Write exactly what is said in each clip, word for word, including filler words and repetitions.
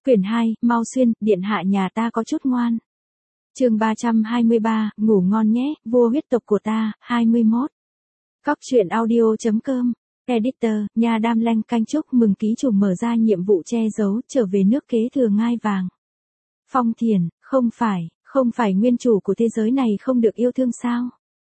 Quyển hai, Mau Xuyên, điện hạ nhà ta có chút ngoan. Chương ba trăm hai mươi ba, ngủ ngon nhé, vua huyết tộc của ta, hai mươi mốt. Cóc truyện audio chấm com. Editor, nhà Đam Lanh canh chúc mừng ký chủ mở ra nhiệm vụ che giấu, trở về nước kế thừa ngai vàng. Phong Thiền, không phải, không phải nguyên chủ của thế giới này không được yêu thương sao?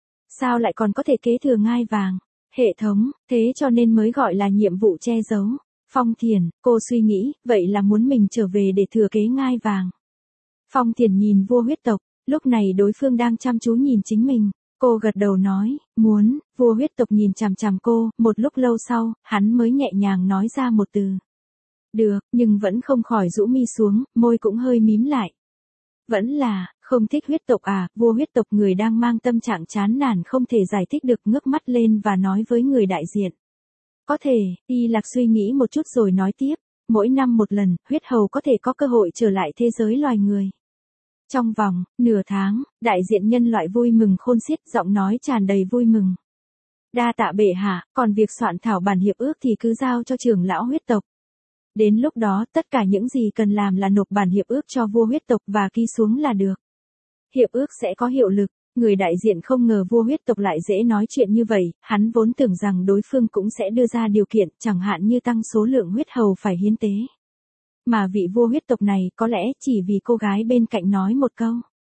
Sao lại còn có thể kế thừa ngai vàng? Hệ thống, thế cho nên mới gọi là nhiệm vụ che giấu. Phong Thiền, cô suy nghĩ, vậy là muốn mình trở về để thừa kế ngai vàng. Phong Thiền nhìn vua huyết tộc, lúc này đối phương đang chăm chú nhìn chính mình. Cô gật đầu nói, muốn, vua huyết tộc nhìn chằm chằm cô, một lúc lâu sau, hắn mới nhẹ nhàng nói ra một từ. Được, nhưng vẫn không khỏi rũ mi xuống, môi cũng hơi mím lại. Vẫn là, không thích huyết tộc à, vua huyết tộc người đang mang tâm trạng chán nản không thể giải thích được ngước mắt lên và nói với người đại diện. Có thể, Y Lạc suy nghĩ một chút rồi nói tiếp, mỗi năm một lần, huyết hầu có thể có cơ hội trở lại thế giới loài người. Trong vòng, nửa tháng, đại diện nhân loại vui mừng khôn xiết, giọng nói tràn đầy vui mừng. Đa tạ bệ hạ, còn việc soạn thảo bản hiệp ước thì cứ giao cho trưởng lão huyết tộc. Đến lúc đó, tất cả những gì cần làm là nộp bản hiệp ước cho vua huyết tộc và ký xuống là được. Hiệp ước sẽ có hiệu lực. Người đại diện không ngờ vua huyết tộc lại dễ nói chuyện như vậy, hắn vốn tưởng rằng đối phương cũng sẽ đưa ra điều kiện, chẳng hạn như tăng số lượng huyết hầu phải hiến tế. Mà vị vua huyết tộc này có lẽ chỉ vì cô gái bên cạnh nói một câu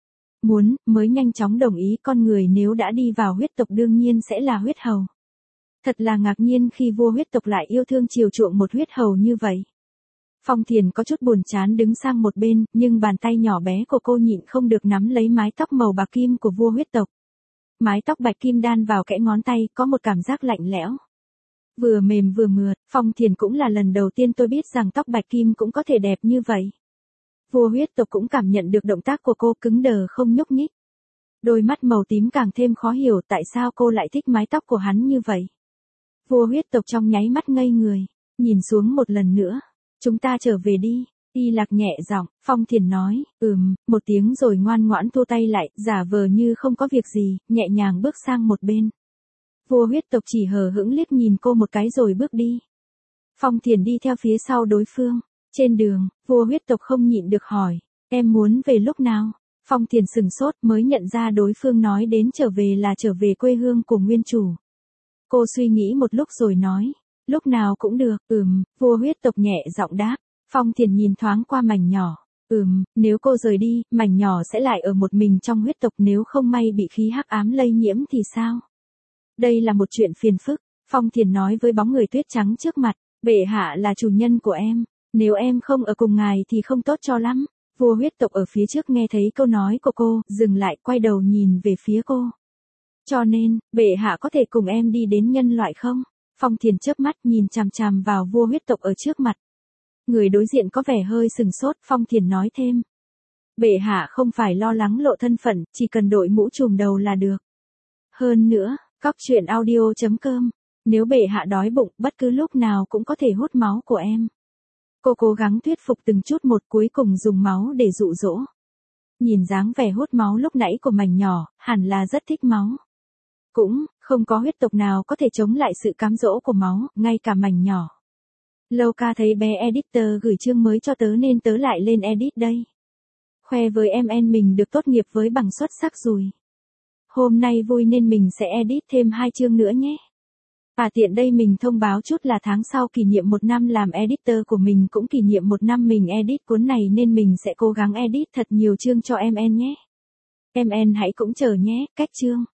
muốn, mới nhanh chóng đồng ý. Con người nếu đã đi vào huyết tộc đương nhiên sẽ là huyết hầu. Thật là ngạc nhiên khi vua huyết tộc lại yêu thương chiều chuộng một huyết hầu như vậy. Phong Thiền có chút buồn chán đứng sang một bên, nhưng bàn tay nhỏ bé của cô nhịn không được nắm lấy mái tóc màu bạc kim của vua huyết tộc. Mái tóc bạch kim đan vào kẽ ngón tay, có một cảm giác lạnh lẽo. Vừa mềm vừa mượt, Phong Thiền cũng là lần đầu tiên tôi biết rằng tóc bạch kim cũng có thể đẹp như vậy. Vua huyết tộc cũng cảm nhận được động tác của cô, cứng đờ không nhúc nhích. Đôi mắt màu tím càng thêm khó hiểu tại sao cô lại thích mái tóc của hắn như vậy. Vua huyết tộc trong nháy mắt ngây người, nhìn xuống một lần nữa. Chúng ta trở về đi, Y Lạc nhẹ giọng. Phong Thiền nói, ừm, một tiếng rồi ngoan ngoãn thu tay lại, giả vờ như không có việc gì, nhẹ nhàng bước sang một bên. Vua huyết tộc chỉ hờ hững liếc nhìn cô một cái rồi bước đi. Phong Thiền đi theo phía sau đối phương. Trên đường, vua huyết tộc không nhịn được hỏi, em muốn về lúc nào? Phong Thiền sừng sốt mới nhận ra đối phương nói đến trở về là trở về quê hương của nguyên chủ. Cô suy nghĩ một lúc rồi nói, lúc nào cũng được. Ừm, vua huyết tộc nhẹ giọng đáp. Phong Thiền nhìn thoáng qua mảnh nhỏ. Ừm, nếu cô rời đi, mảnh nhỏ sẽ lại ở một mình trong huyết tộc, nếu không may bị khí hắc ám lây nhiễm thì sao? Đây là một chuyện phiền phức, Phong Thiền nói với bóng người tuyết trắng trước mặt. Bệ hạ là chủ nhân của em, nếu em không ở cùng ngài thì không tốt cho lắm. Vua huyết tộc ở phía trước nghe thấy câu nói của cô, dừng lại, quay đầu nhìn về phía cô. Cho nên, bệ hạ có thể cùng em đi đến nhân loại không? Phong Thiền chớp mắt nhìn chằm chằm vào vua huyết tộc ở trước mặt. Người đối diện có vẻ hơi sừng sốt. Phong Thiền nói thêm, bệ hạ không phải lo lắng lộ thân phận, chỉ cần đội mũ trùm đầu là được. Hơn nữa, cóc truyện audio chấm com, nếu bệ hạ đói bụng, bất cứ lúc nào cũng có thể hút máu của em. Cô cố gắng thuyết phục từng chút một, cuối cùng dùng máu để dụ dỗ. Nhìn dáng vẻ hút máu lúc nãy của mảnh nhỏ, hẳn là rất thích máu. Cũng, không có huyết tộc nào có thể chống lại sự cám dỗ của máu, ngay cả mảnh nhỏ. Lâu ca thấy bé editor gửi chương mới cho tớ nên tớ lại lên edit đây. Khoe với em en mình được tốt nghiệp với bằng xuất sắc rồi. Hôm nay vui nên mình sẽ edit thêm hai chương nữa nhé. À tiện đây mình thông báo chút là tháng sau kỷ niệm một năm làm editor của mình, cũng kỷ niệm một năm mình edit cuốn này nên mình sẽ cố gắng edit thật nhiều chương cho em en nhé. Em en hãy cũng chờ nhé, cách chương.